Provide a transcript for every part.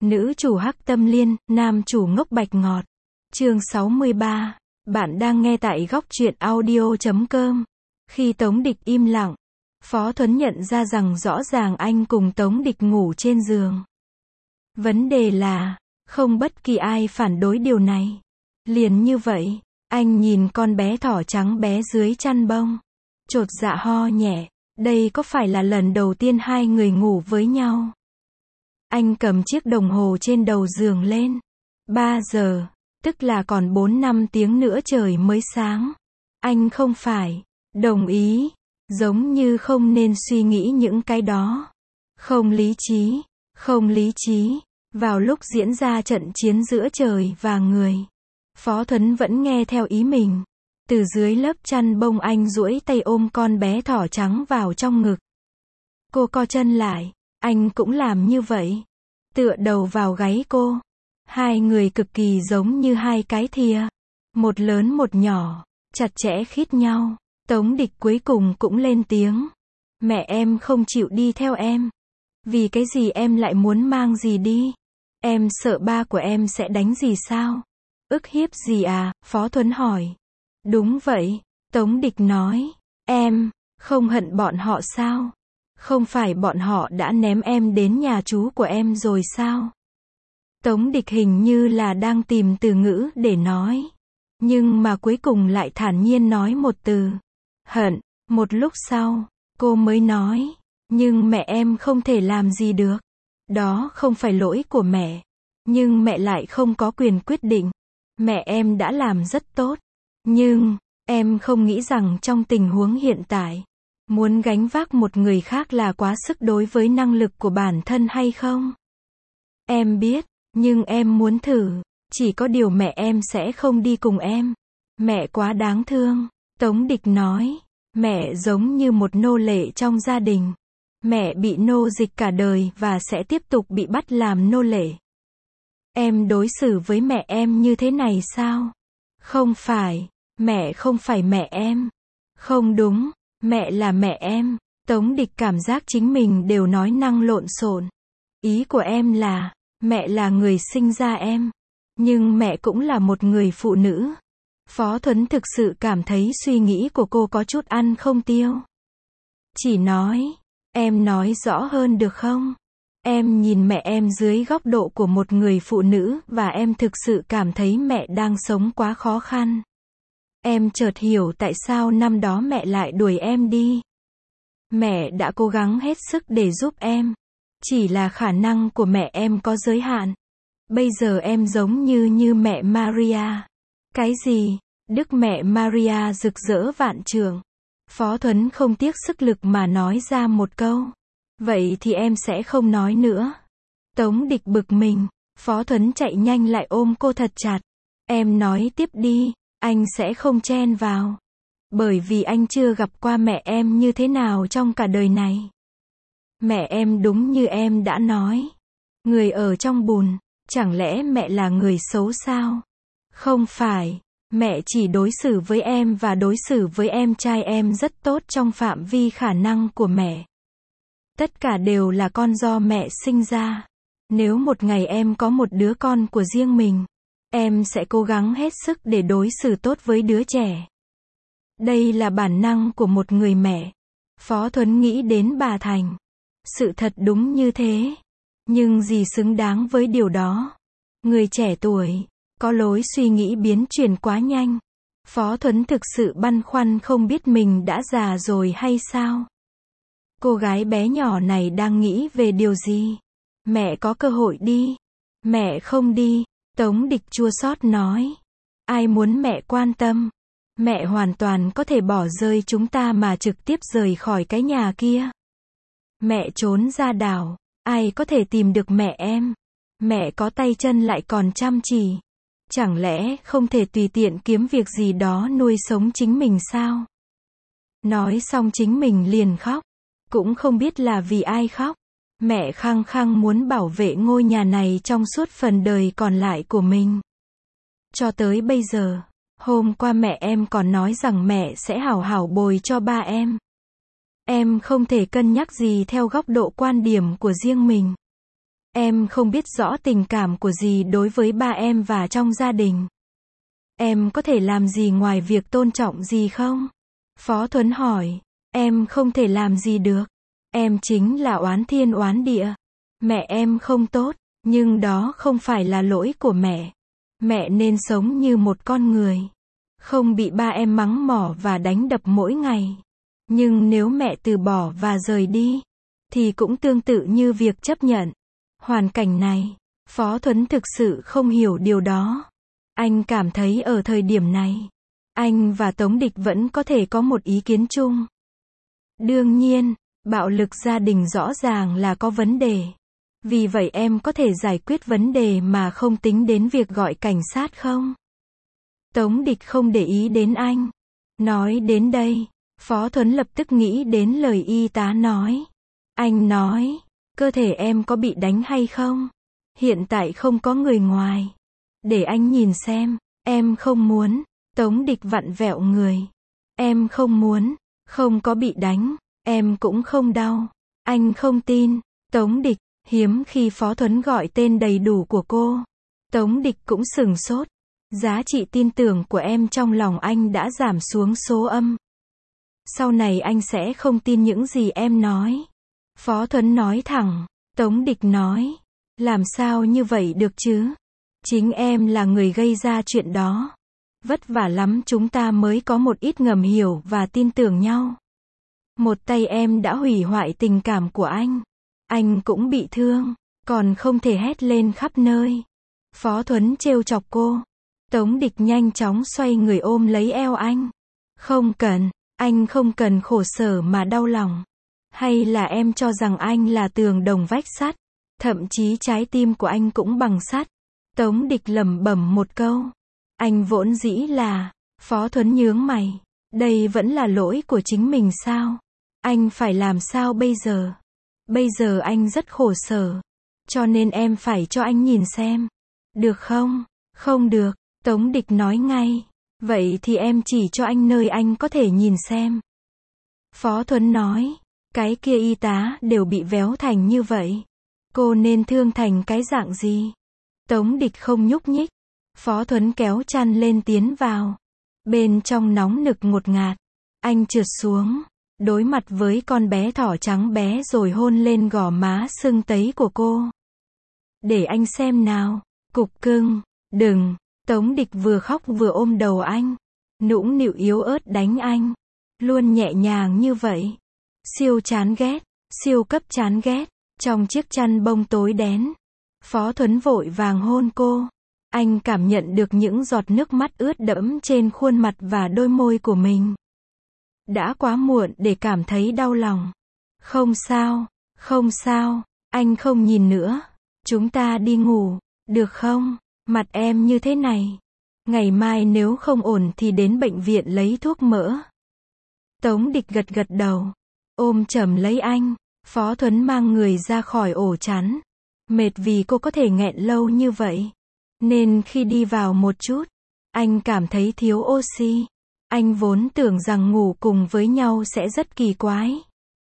Nữ chủ hắc tâm liên, nam chủ ngốc bạch ngọt. Chương 63. Bạn đang nghe tại góc truyện audio.com. Khi Tống Địch im lặng, Phó Thuấn nhận ra rằng rõ ràng anh cùng Tống Địch ngủ trên giường. Vấn đề là, không bất kỳ ai phản đối điều này. Liền như vậy, anh nhìn con bé thỏ trắng bé dưới chăn bông. Chột dạ ho nhẹ, đây có phải là lần đầu tiên hai người ngủ với nhau? Anh cầm chiếc đồng hồ trên đầu giường lên. 3 giờ, tức là còn 4-5 tiếng nữa trời mới sáng. Anh không phải đồng ý, giống như không nên suy nghĩ những cái đó. Không lý trí. Vào lúc diễn ra trận chiến giữa trời và người, Phó Thuấn vẫn nghe theo ý mình. Từ dưới lớp chăn bông anh duỗi tay ôm con bé thỏ trắng vào trong ngực. Cô co chân lại, anh cũng làm như vậy. Tựa đầu vào gáy cô. Hai người cực kỳ giống như hai cái thìa. Một lớn một nhỏ, chặt chẽ khít nhau. Tống Địch cuối cùng cũng lên tiếng. Mẹ em không chịu đi theo em. Vì cái gì em lại muốn mang gì đi? Em sợ ba của em sẽ đánh gì sao? Ức hiếp gì à? Phó Thuấn hỏi. Đúng vậy, Tống Địch nói. Em không hận bọn họ sao? Không phải bọn họ đã ném em đến nhà chú của em rồi sao? Tống Địch hình như là đang tìm từ ngữ để nói. Nhưng mà cuối cùng lại thản nhiên nói một từ. Hận. Một lúc sau, cô mới nói. Nhưng mẹ em không thể làm gì được. Đó không phải lỗi của mẹ. Nhưng mẹ lại không có quyền quyết định. Mẹ em đã làm rất tốt. Nhưng, em không nghĩ rằng trong tình huống hiện tại, muốn gánh vác một người khác là quá sức đối với năng lực của bản thân hay không? Em biết, nhưng em muốn thử. Chỉ có điều mẹ em sẽ không đi cùng em. Mẹ quá đáng thương. Tống Địch nói. Mẹ giống như một nô lệ trong gia đình. Mẹ bị nô dịch cả đời và sẽ tiếp tục bị bắt làm nô lệ. Em đối xử với mẹ em như thế này sao? Không phải. Mẹ không phải mẹ em. Không đúng. Mẹ là mẹ em. Tống Địch cảm giác chính mình đều nói năng lộn xộn. Ý của em là, mẹ là người sinh ra em. Nhưng mẹ cũng là một người phụ nữ. Phó Thuấn thực sự cảm thấy suy nghĩ của cô có chút ăn không tiêu. Chỉ nói, em nói rõ hơn được không? Em nhìn mẹ em dưới góc độ của một người phụ nữ và em thực sự cảm thấy mẹ đang sống quá khó khăn. Em chợt hiểu tại sao năm đó mẹ lại đuổi em đi. Mẹ đã cố gắng hết sức để giúp em. Chỉ là khả năng của mẹ em có giới hạn. Bây giờ em giống như mẹ Maria. Cái gì? Đức mẹ Maria rực rỡ vạn trượng. Phó Thuấn không tiếc sức lực mà nói ra một câu. Vậy thì em sẽ không nói nữa. Tống Địch bực mình. Phó Thuấn chạy nhanh lại ôm cô thật chặt. Em nói tiếp đi, anh sẽ không chen vào. Bởi vì anh chưa gặp qua mẹ em như thế nào trong cả đời này. Mẹ em đúng như em đã nói. Người ở trong bùn, chẳng lẽ mẹ là người xấu sao? Không phải. Mẹ chỉ đối xử với em và đối xử với em trai em rất tốt trong phạm vi khả năng của mẹ. Tất cả đều là con do mẹ sinh ra. Nếu một ngày em có một đứa con của riêng mình, em sẽ cố gắng hết sức để đối xử tốt với đứa trẻ. Đây là bản năng của một người mẹ. Phó Thuấn nghĩ đến bà Thành. Sự thật đúng như thế. Nhưng gì xứng đáng với điều đó? Người trẻ tuổi, có lối suy nghĩ biến chuyển quá nhanh. Phó Thuấn thực sự băn khoăn không biết mình đã già rồi hay sao? Cô gái bé nhỏ này đang nghĩ về điều gì? Mẹ có cơ hội đi. Mẹ không đi. Tống Địch chua xót nói. Ai muốn mẹ quan tâm? Mẹ hoàn toàn có thể bỏ rơi chúng ta mà trực tiếp rời khỏi cái nhà kia. Mẹ trốn ra đảo. Ai có thể tìm được mẹ em? Mẹ có tay chân lại còn chăm chỉ. Chẳng lẽ không thể tùy tiện kiếm việc gì đó nuôi sống chính mình sao? Nói xong chính mình liền khóc. Cũng không biết là vì ai khóc. Mẹ khăng khăng muốn bảo vệ ngôi nhà này trong suốt phần đời còn lại của mình. Cho tới bây giờ, hôm qua mẹ em còn nói rằng mẹ sẽ hảo hảo bồi cho ba em. Em không thể cân nhắc gì theo góc độ quan điểm của riêng mình. Em không biết rõ tình cảm của dì đối với ba em và trong gia đình. Em có thể làm gì ngoài việc tôn trọng dì không? Phó Thuấn hỏi. Em không thể làm gì được. Em chính là oán thiên oán địa. Mẹ em không tốt, nhưng đó không phải là lỗi của mẹ. Mẹ nên sống như một con người. Không bị ba em mắng mỏ và đánh đập mỗi ngày. Nhưng nếu mẹ từ bỏ và rời đi, thì cũng tương tự như việc chấp nhận hoàn cảnh này. Phó Thuấn thực sự không hiểu điều đó. Anh cảm thấy ở thời điểm này, anh và Tống Địch vẫn có thể có một ý kiến chung. Đương nhiên, bạo lực gia đình rõ ràng là có vấn đề. Vì vậy em có thể giải quyết vấn đề mà không tính đến việc gọi cảnh sát không? Tống Địch không để ý đến anh. Nói đến đây, Phó Thuấn lập tức nghĩ đến lời y tá nói. Anh nói, cơ thể em có bị đánh hay không? Hiện tại không có người ngoài. Để anh nhìn xem. Em không muốn. Tống Địch vặn vẹo người. Em không muốn. Không có bị đánh. Em cũng không đau. Anh không tin. Tống Địch, hiếm khi Phó Thuấn gọi tên đầy đủ của cô. Tống Địch cũng sửng sốt. Giá trị tin tưởng của em trong lòng anh đã giảm xuống số âm. Sau này anh sẽ không tin những gì em nói. Phó Thuấn nói thẳng. Tống Địch nói. Làm sao như vậy được chứ? Chính em là người gây ra chuyện đó. Vất vả lắm chúng ta mới có một ít ngầm hiểu và tin tưởng nhau. Một tay em đã hủy hoại tình cảm của anh. Anh cũng bị thương, còn không thể hét lên khắp nơi. Phó Thuấn trêu chọc cô. Tống Địch nhanh chóng xoay người ôm lấy eo anh. Không cần, anh không cần khổ sở mà đau lòng. Hay là em cho rằng anh là tường đồng vách sắt? Thậm chí trái tim của anh cũng bằng sắt. Tống Địch lẩm bẩm một câu. Anh vốn dĩ là. Phó Thuấn nhướng mày. Đây vẫn là lỗi của chính mình sao? Anh phải làm sao bây giờ? Bây giờ anh rất khổ sở. Cho nên em phải cho anh nhìn xem. Được không? Không được. Tống Địch nói ngay. Vậy thì em chỉ cho anh nơi anh có thể nhìn xem. Phó Thuấn nói. Cái kia y tá đều bị véo thành như vậy. Cô nên thương thành cái dạng gì? Tống Địch không nhúc nhích. Phó Thuấn kéo chăn lên tiến vào. Bên trong nóng nực ngột ngạt. Anh trượt xuống. Đối mặt với con bé thỏ trắng bé rồi hôn lên gò má sưng tấy của cô. Để anh xem nào. Cục cưng. Đừng. Tống Địch vừa khóc vừa ôm đầu anh. Nũng nịu yếu ớt đánh anh. Luôn nhẹ nhàng như vậy. Siêu chán ghét. Siêu cấp chán ghét. Trong chiếc chăn bông tối đen. Phó Thuấn vội vàng hôn cô. Anh cảm nhận được những giọt nước mắt ướt đẫm trên khuôn mặt và đôi môi của mình. Đã quá muộn để cảm thấy đau lòng. Không sao, không sao, anh không nhìn nữa. Chúng ta đi ngủ, được không? Mặt em như thế này. Ngày mai nếu không ổn thì đến bệnh viện lấy thuốc mỡ. Tống Địch gật gật đầu. Ôm chầm lấy anh. Phó Thuấn mang người ra khỏi ổ chắn. Mệt vì cô có thể nghẹn lâu như vậy. Nên khi đi vào một chút, anh cảm thấy thiếu oxy. Anh vốn tưởng rằng ngủ cùng với nhau sẽ rất kỳ quái.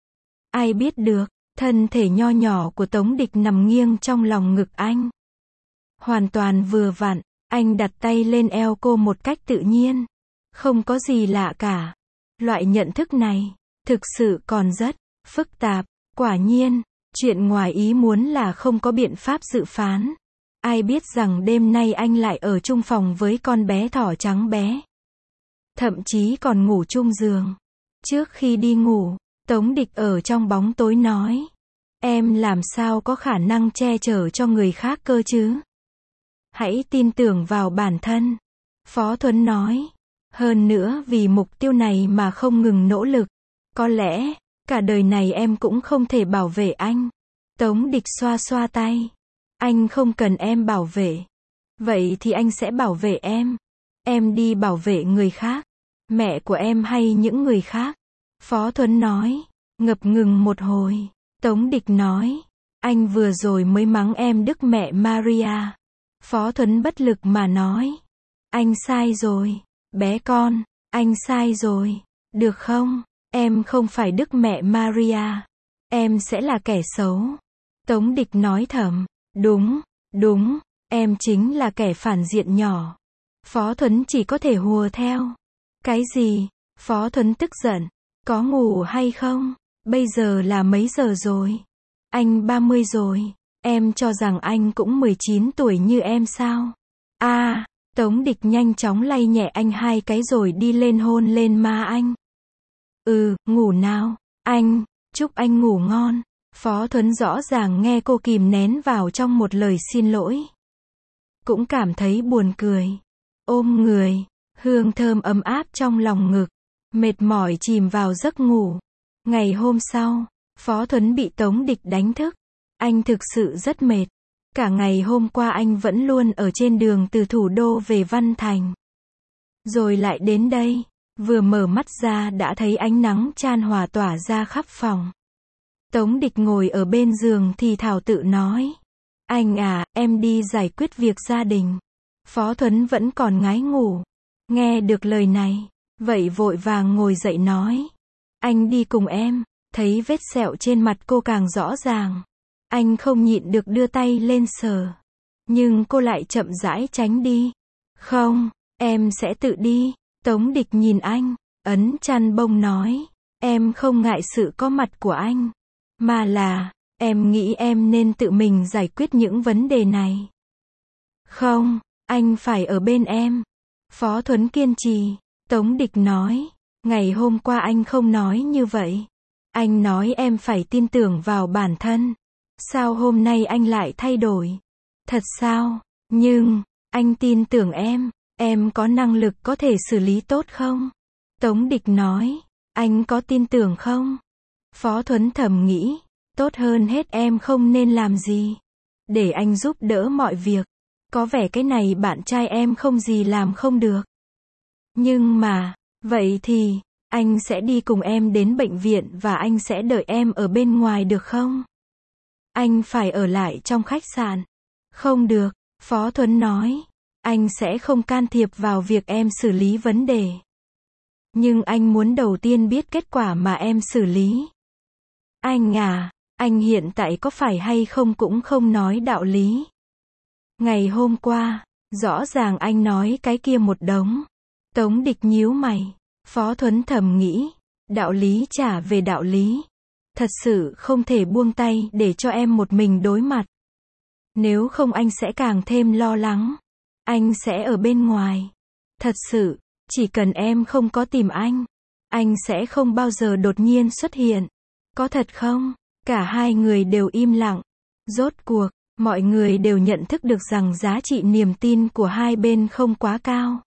Ai biết được, thân thể nho nhỏ của Tống Địch nằm nghiêng trong lòng ngực anh. Hoàn toàn vừa vặn, anh đặt tay lên eo cô một cách tự nhiên. Không có gì lạ cả. Loại nhận thức này, thực sự còn rất phức tạp. Quả nhiên, chuyện ngoài ý muốn là không có biện pháp dự phán. Ai biết rằng đêm nay anh lại ở chung phòng với con bé thỏ trắng bé. Thậm chí còn ngủ chung giường. Trước khi đi ngủ, Tống Địch ở trong bóng tối nói. Em làm sao có khả năng che chở cho người khác cơ chứ? Hãy tin tưởng vào bản thân. Phó Thuấn nói. Hơn nữa vì mục tiêu này mà không ngừng nỗ lực. Có lẽ, cả đời này em cũng không thể bảo vệ anh. Tống Địch xoa xoa tay. Anh không cần em bảo vệ. Vậy thì anh sẽ bảo vệ em. Em đi bảo vệ người khác. Mẹ của em hay những người khác. Phó Thuấn nói. Ngập ngừng một hồi. Tống Địch nói. Anh vừa rồi mới mắng em Đức Mẹ Maria. Phó Thuấn bất lực mà nói. Anh sai rồi. Bé con. Anh sai rồi. Được không? Em không phải Đức Mẹ Maria. Em sẽ là kẻ xấu. Tống Địch nói thầm. Đúng, đúng, em chính là kẻ phản diện nhỏ. Phó Thuấn chỉ có thể hùa theo. Cái gì? Phó Thuấn tức giận. Có ngủ hay không? Bây giờ là mấy giờ rồi? Anh 30 rồi. Em cho rằng anh cũng 19 tuổi như em sao? À, Tống Địch nhanh chóng lay nhẹ anh 2 cái rồi đi lên hôn lên má anh. Ngủ nào, anh, chúc anh ngủ ngon. Phó Thuấn rõ ràng nghe cô kìm nén vào trong một lời xin lỗi. Cũng cảm thấy buồn cười. Ôm người, hương thơm ấm áp trong lòng ngực. Mệt mỏi chìm vào giấc ngủ. Ngày hôm sau, Phó Thuấn bị Tống Địch đánh thức. Anh thực sự rất mệt. Cả ngày hôm qua anh vẫn luôn ở trên đường từ thủ đô về Văn Thành. Rồi lại đến đây, vừa mở mắt ra đã thấy ánh nắng chan hòa tỏa ra khắp phòng. Tống Địch ngồi ở bên giường thì thào tự nói. Anh à, em đi giải quyết việc gia đình. Phó Thuấn vẫn còn ngái ngủ. Nghe được lời này, vậy vội vàng ngồi dậy nói. Anh đi cùng em. Thấy vết sẹo trên mặt cô càng rõ ràng. Anh không nhịn được đưa tay lên sờ. Nhưng cô lại chậm rãi tránh đi. Không, em sẽ tự đi. Tống Địch nhìn anh, ấn chăn bông nói. Em không ngại sự có mặt của anh. Mà là, em nghĩ em nên tự mình giải quyết những vấn đề này. Không, anh phải ở bên em. Phó Thuấn kiên trì. Tống Địch nói. Ngày hôm qua anh không nói như vậy. Anh nói em phải tin tưởng vào bản thân. Sao hôm nay anh lại thay đổi? Thật sao? Nhưng, anh tin tưởng em có năng lực có thể xử lý tốt không? Tống Địch nói, anh có tin tưởng không? Phó Thuấn thầm nghĩ, tốt hơn hết em không nên làm gì. Để anh giúp đỡ mọi việc. Có vẻ cái này bạn trai em không gì làm không được. Nhưng mà, vậy thì, anh sẽ đi cùng em đến bệnh viện và anh sẽ đợi em ở bên ngoài được không? Anh phải ở lại trong khách sạn. Không được, Phó Thuấn nói. Anh sẽ không can thiệp vào việc em xử lý vấn đề. Nhưng anh muốn đầu tiên biết kết quả mà em xử lý. Anh à, anh hiện tại có phải hay không cũng không nói đạo lý. Ngày hôm qua, rõ ràng anh nói cái kia một đống. Tống Địch nhíu mày. Phó Thuấn thầm nghĩ, đạo lý trả về đạo lý. Thật sự không thể buông tay để cho em một mình đối mặt. Nếu không anh sẽ càng thêm lo lắng. Anh sẽ ở bên ngoài. Thật sự, chỉ cần em không có tìm anh sẽ không bao giờ đột nhiên xuất hiện. Có thật không? Cả hai người đều im lặng. Rốt cuộc, mọi người đều nhận thức được rằng giá trị niềm tin của hai bên không quá cao.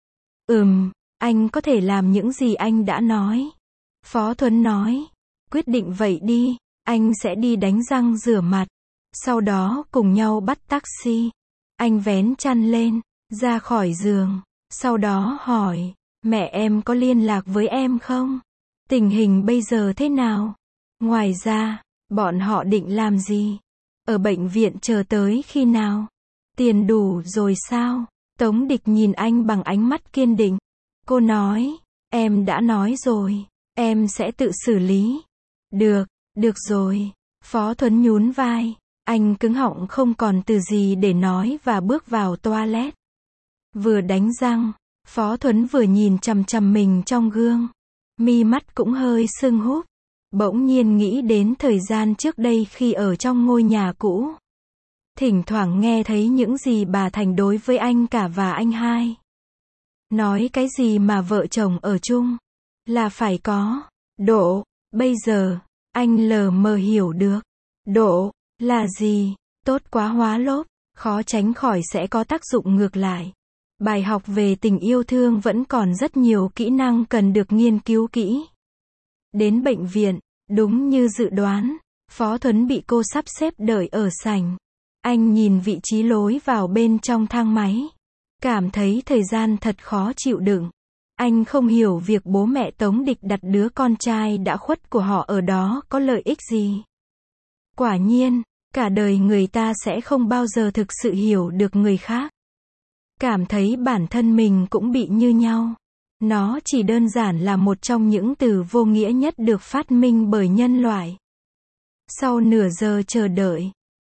Anh có thể làm những gì anh đã nói. Phó Thuấn nói. Quyết định vậy đi, anh sẽ đi đánh răng rửa mặt. Sau đó cùng nhau bắt taxi. Anh vén chăn lên, ra khỏi giường. Sau đó hỏi, mẹ em có liên lạc với em không? Tình hình bây giờ thế nào? Ngoài ra, bọn họ định làm gì? Ở bệnh viện chờ tới khi nào? Tiền đủ rồi sao? Tống Địch nhìn anh bằng ánh mắt kiên định. Cô nói, em đã nói rồi, em sẽ tự xử lý. Được rồi. Phó Thuấn nhún vai. Anh cứng họng không còn từ gì để nói và bước vào toilet. Vừa đánh răng, Phó Thuấn vừa nhìn chằm chằm mình trong gương. Mi mắt cũng hơi sưng húp. Bỗng nhiên nghĩ đến thời gian trước đây khi ở trong ngôi nhà cũ. Thỉnh thoảng nghe thấy những gì bà Thành đối với anh cả và anh hai. Nói cái gì mà vợ chồng ở chung là phải có độ. Bây giờ, anh lờ mờ hiểu được. Độ là gì? Tốt quá hóa lốp, khó tránh khỏi sẽ có tác dụng ngược lại. Bài học về tình yêu thương vẫn còn rất nhiều kỹ năng cần được nghiên cứu kỹ. Đến bệnh viện, đúng như dự đoán, Phó Thuấn bị cô sắp xếp đợi ở sảnh. Anh nhìn vị trí lối vào bên trong thang máy. Cảm thấy thời gian thật khó chịu đựng. Anh không hiểu việc bố mẹ Tống Địch đặt đứa con trai đã khuất của họ ở đó có lợi ích gì. Quả nhiên, cả đời người ta sẽ không bao giờ thực sự hiểu được người khác. Cảm thấy bản thân mình cũng bị như nhau. Nó chỉ đơn giản là một trong những từ vô nghĩa nhất được phát minh bởi nhân loại. Sau nửa giờ chờ đợi,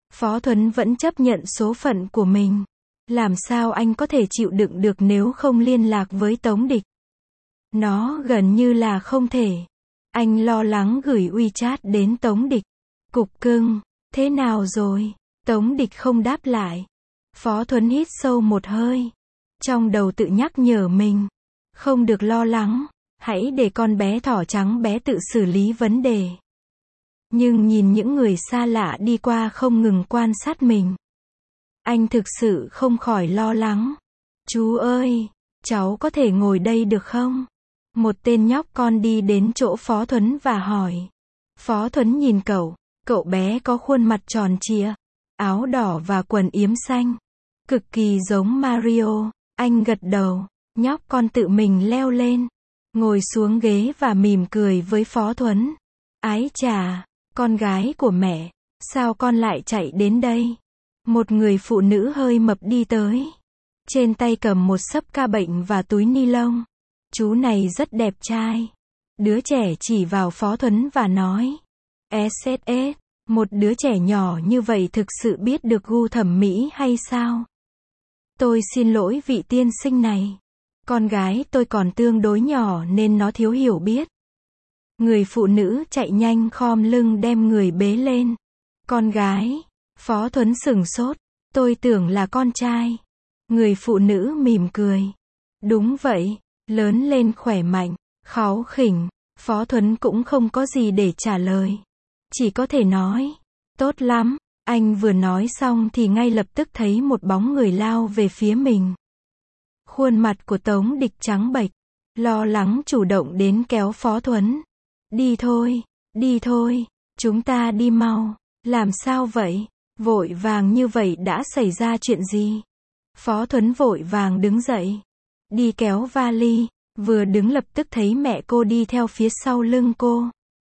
Phó Thuấn vẫn chấp nhận số phận của mình. Làm sao anh có thể chịu đựng được nếu không liên lạc với Tống Địch? Nó gần như là không thể. Anh lo lắng gửi WeChat đến Tống Địch. Cục cưng, thế nào rồi? Tống Địch không đáp lại. Phó Thuấn hít sâu một hơi. Trong đầu tự nhắc nhở mình. Không được lo lắng. Hãy để con bé thỏ trắng bé tự xử lý vấn đề. Nhưng nhìn những người xa lạ đi qua không ngừng quan sát mình. Anh thực sự không khỏi lo lắng. Chú ơi, cháu có thể ngồi đây được không? Một tên nhóc con đi đến chỗ Phó Thuấn và hỏi. Phó Thuấn nhìn cậu bé có khuôn mặt tròn trịa, áo đỏ và quần yếm xanh. Cực kỳ giống Mario. Anh gật đầu, nhóc con tự mình leo lên. Ngồi xuống ghế và mỉm cười với Phó Thuấn. Ái chà, con gái của mẹ, sao con lại chạy đến đây? Một người phụ nữ hơi mập đi tới. Trên tay cầm một xấp ca bệnh và túi ni lông. Chú này rất đẹp trai. Đứa trẻ chỉ vào Phó Thuấn và nói. SSS, một đứa trẻ nhỏ như vậy thực sự biết được gu thẩm mỹ hay sao? Tôi xin lỗi vị tiên sinh này. Con gái tôi còn tương đối nhỏ nên nó thiếu hiểu biết. Người phụ nữ chạy nhanh khom lưng đem người bế lên. Con gái. Phó Thuấn sửng sốt. Tôi tưởng là con trai. Người phụ nữ mỉm cười. Đúng vậy, lớn lên khỏe mạnh, kháu khỉnh. Phó Thuấn cũng không có gì để trả lời. Chỉ có thể nói. Tốt lắm. Anh vừa nói xong thì ngay lập tức thấy một bóng người lao về phía mình. Khuôn mặt của Tống Địch trắng bệch, lo lắng chủ động đến kéo Phó Thuấn. Đi thôi, chúng ta đi mau. Làm sao vậy? Vội vàng như vậy đã xảy ra chuyện gì? Phó Thuấn vội vàng đứng dậy. Đi kéo vali, vừa đứng lập tức thấy mẹ cô đi theo phía sau lưng cô.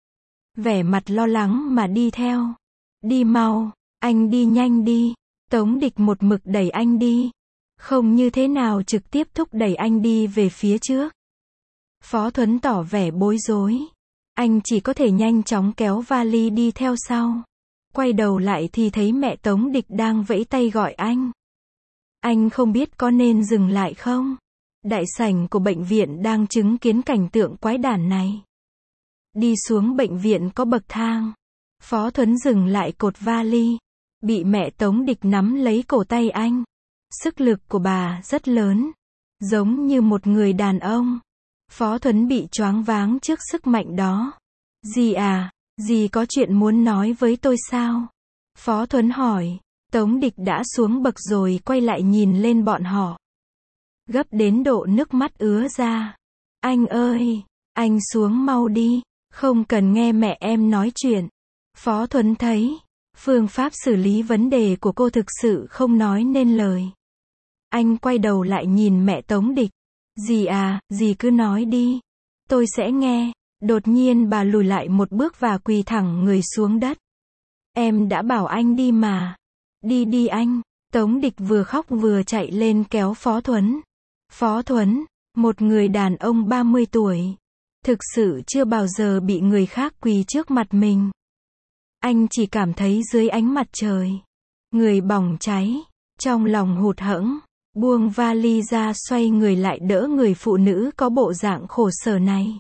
Vẻ mặt lo lắng mà đi theo. Đi mau, anh đi nhanh đi. Tống Địch một mực đẩy anh đi. Không như thế nào trực tiếp thúc đẩy anh đi về phía trước. Phó Thuấn tỏ vẻ bối rối. Anh chỉ có thể nhanh chóng kéo vali đi theo sau. Quay đầu lại thì thấy mẹ Tống Địch đang vẫy tay gọi anh. Anh không biết có nên dừng lại không? Đại sảnh của bệnh viện đang chứng kiến cảnh tượng quái đản này. Đi xuống bệnh viện có bậc thang. Phó Thuấn dừng lại cột vali. Bị mẹ Tống Địch nắm lấy cổ tay anh. Sức lực của bà rất lớn. Giống như một người đàn ông. Phó Thuấn bị choáng váng trước sức mạnh đó. Dì à, dì có chuyện muốn nói với tôi sao? Phó Thuấn hỏi. Tống Địch đã xuống bậc rồi quay lại nhìn lên bọn họ. Gấp đến độ nước mắt ứa ra. Anh ơi, anh xuống mau đi. Không cần nghe mẹ em nói chuyện. Phó Thuấn thấy phương pháp xử lý vấn đề của cô thực sự không nói nên lời. Anh quay đầu lại nhìn mẹ Tống Địch. Dì à, dì cứ nói đi. Tôi sẽ nghe. Đột nhiên bà lùi lại một bước và quỳ thẳng người xuống đất. Em đã bảo anh đi mà. Đi anh. Tống Địch vừa khóc vừa chạy lên kéo Phó Thuấn. Phó Thuấn, một người đàn ông 30 tuổi. Thực sự chưa bao giờ bị người khác quỳ trước mặt mình. Anh chỉ cảm thấy dưới ánh mặt trời. Người bỏng cháy. Trong lòng hụt hẫng. Buông vali ra xoay người lại đỡ người phụ nữ có bộ dạng khổ sở này.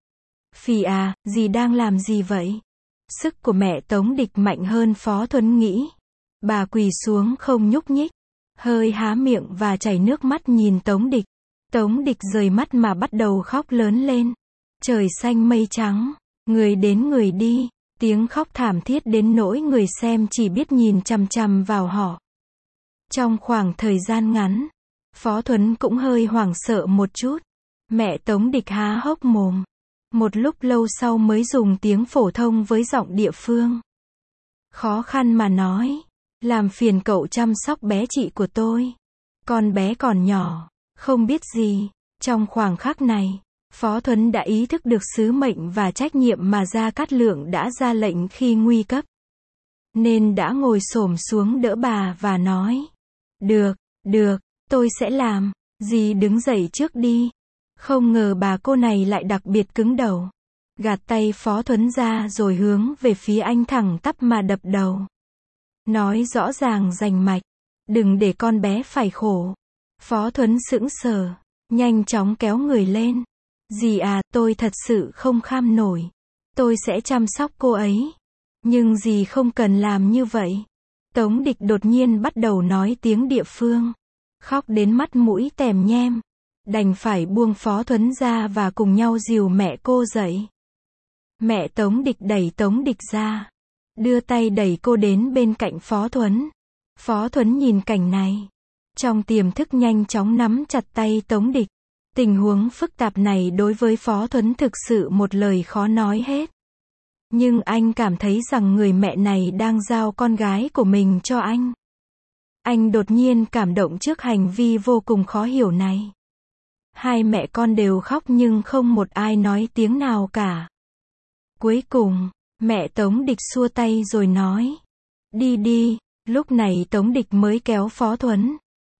Phì à, dì đang làm gì vậy? Sức của mẹ Tống Địch mạnh hơn Phó Thuấn nghĩ. Bà quỳ xuống không nhúc nhích. Hơi há miệng và chảy nước mắt nhìn Tống Địch. Tống Địch rời mắt mà bắt đầu khóc lớn lên. Trời xanh mây trắng. Người đến người đi. Tiếng khóc thảm thiết đến nỗi người xem chỉ biết nhìn chằm chằm vào họ. Trong khoảng thời gian ngắn, Phó Thuấn cũng hơi hoảng sợ một chút. Mẹ Tống Địch há hốc mồm. Một lúc lâu sau mới dùng tiếng phổ thông với giọng địa phương. Khó khăn mà nói. Làm phiền cậu chăm sóc bé chị của tôi. Con bé còn nhỏ, không biết gì. Trong khoảng khắc này, Phó Thuấn đã ý thức được sứ mệnh và trách nhiệm mà Gia Cát Lượng đã ra lệnh khi nguy cấp. Nên đã ngồi xổm xuống đỡ bà và nói. Được, tôi sẽ làm. Dì đứng dậy trước đi. Không ngờ bà cô này lại đặc biệt cứng đầu. Gạt tay Phó Thuấn ra rồi hướng về phía anh thẳng tắp mà đập đầu. Nói rõ ràng rành mạch. Đừng để con bé phải khổ. Phó Thuấn sững sờ. Nhanh chóng kéo người lên. Dì à, tôi thật sự không kham nổi. Tôi sẽ chăm sóc cô ấy. Nhưng dì không cần làm như vậy. Tống Địch đột nhiên bắt đầu nói tiếng địa phương. Khóc đến mắt mũi tèm nhem. Đành phải buông Phó Thuấn ra và cùng nhau dìu mẹ cô dậy. Mẹ Tống Địch đẩy Tống Địch ra. Đưa tay đẩy cô đến bên cạnh Phó Thuấn. Phó Thuấn nhìn cảnh này. Trong tiềm thức nhanh chóng nắm chặt tay Tống Địch. Tình huống phức tạp này đối với Phó Thuấn thực sự một lời khó nói hết. Nhưng anh cảm thấy rằng người mẹ này đang giao con gái của mình cho anh. Anh đột nhiên cảm động trước hành vi vô cùng khó hiểu này. Hai mẹ con đều khóc nhưng không một ai nói tiếng nào cả. Cuối cùng, mẹ Tống Địch xua tay rồi nói. Đi đi, lúc này Tống Địch mới kéo Phó Thuấn.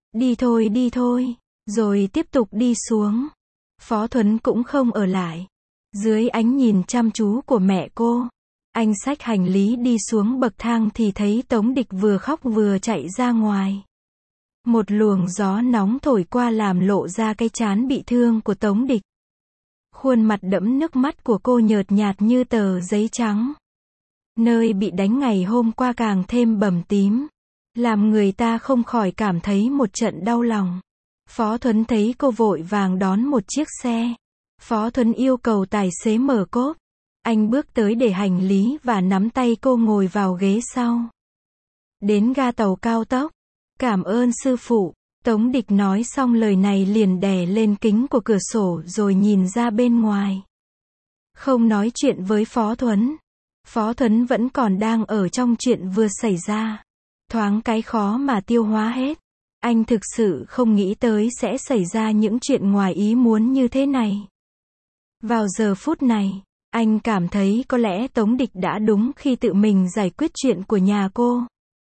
Đi thôi, rồi tiếp tục đi xuống. Phó Thuấn cũng không ở lại. Dưới ánh nhìn chăm chú của mẹ cô, anh xách hành lý đi xuống bậc thang thì thấy Tống Địch vừa khóc vừa chạy ra ngoài. Một luồng gió nóng thổi qua làm lộ ra cái trán bị thương của Tống Địch. Khuôn mặt đẫm nước mắt của cô nhợt nhạt như tờ giấy trắng. Nơi bị đánh ngày hôm qua càng thêm bầm tím, làm người ta không khỏi cảm thấy một trận đau lòng. Phó Thuấn thấy cô vội vàng đón một chiếc xe. Phó Thuấn yêu cầu tài xế mở cốp. Anh bước tới để hành lý và nắm tay cô ngồi vào ghế sau. Đến ga tàu cao tốc. Cảm ơn sư phụ. Tống Địch nói xong lời này liền đè lên kính của cửa sổ rồi nhìn ra bên ngoài. Không nói chuyện với Phó Thuấn. Phó Thuấn vẫn còn đang ở trong chuyện vừa xảy ra. Thoáng cái khó mà tiêu hóa hết. Anh thực sự không nghĩ tới sẽ xảy ra những chuyện ngoài ý muốn như thế này. Vào giờ phút này, anh cảm thấy có lẽ Tống Địch đã đúng khi tự mình giải quyết chuyện của nhà cô.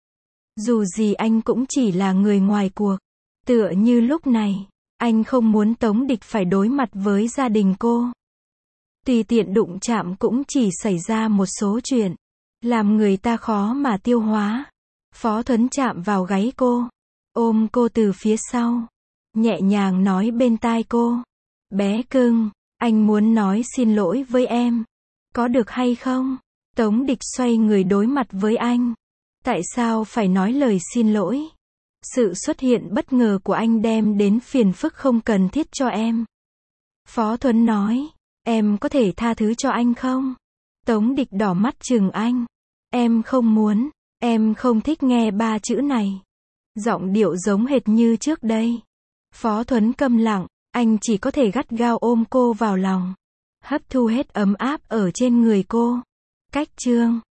Dù gì anh cũng chỉ là người ngoài cuộc. Tựa như lúc này, anh không muốn Tống Địch phải đối mặt với gia đình cô. Tùy tiện đụng chạm cũng chỉ xảy ra một số chuyện, làm người ta khó mà tiêu hóa. Phó Thuấn chạm vào gáy cô, ôm cô từ phía sau, nhẹ nhàng nói bên tai cô. Bé cưng, anh muốn nói xin lỗi với em. Có được hay không? Tống Địch xoay người đối mặt với anh. Tại sao phải nói lời xin lỗi? Sự xuất hiện bất ngờ của anh đem đến phiền phức không cần thiết cho em. Phó Thuấn nói, em có thể tha thứ cho anh không? Tống Địch đỏ mắt trừng anh. Em không muốn, em không thích nghe ba chữ này. Giọng điệu giống hệt như trước đây. Phó Thuấn câm lặng, anh chỉ có thể gắt gao ôm cô vào lòng. Hấp thu hết ấm áp ở trên người cô. Cách chương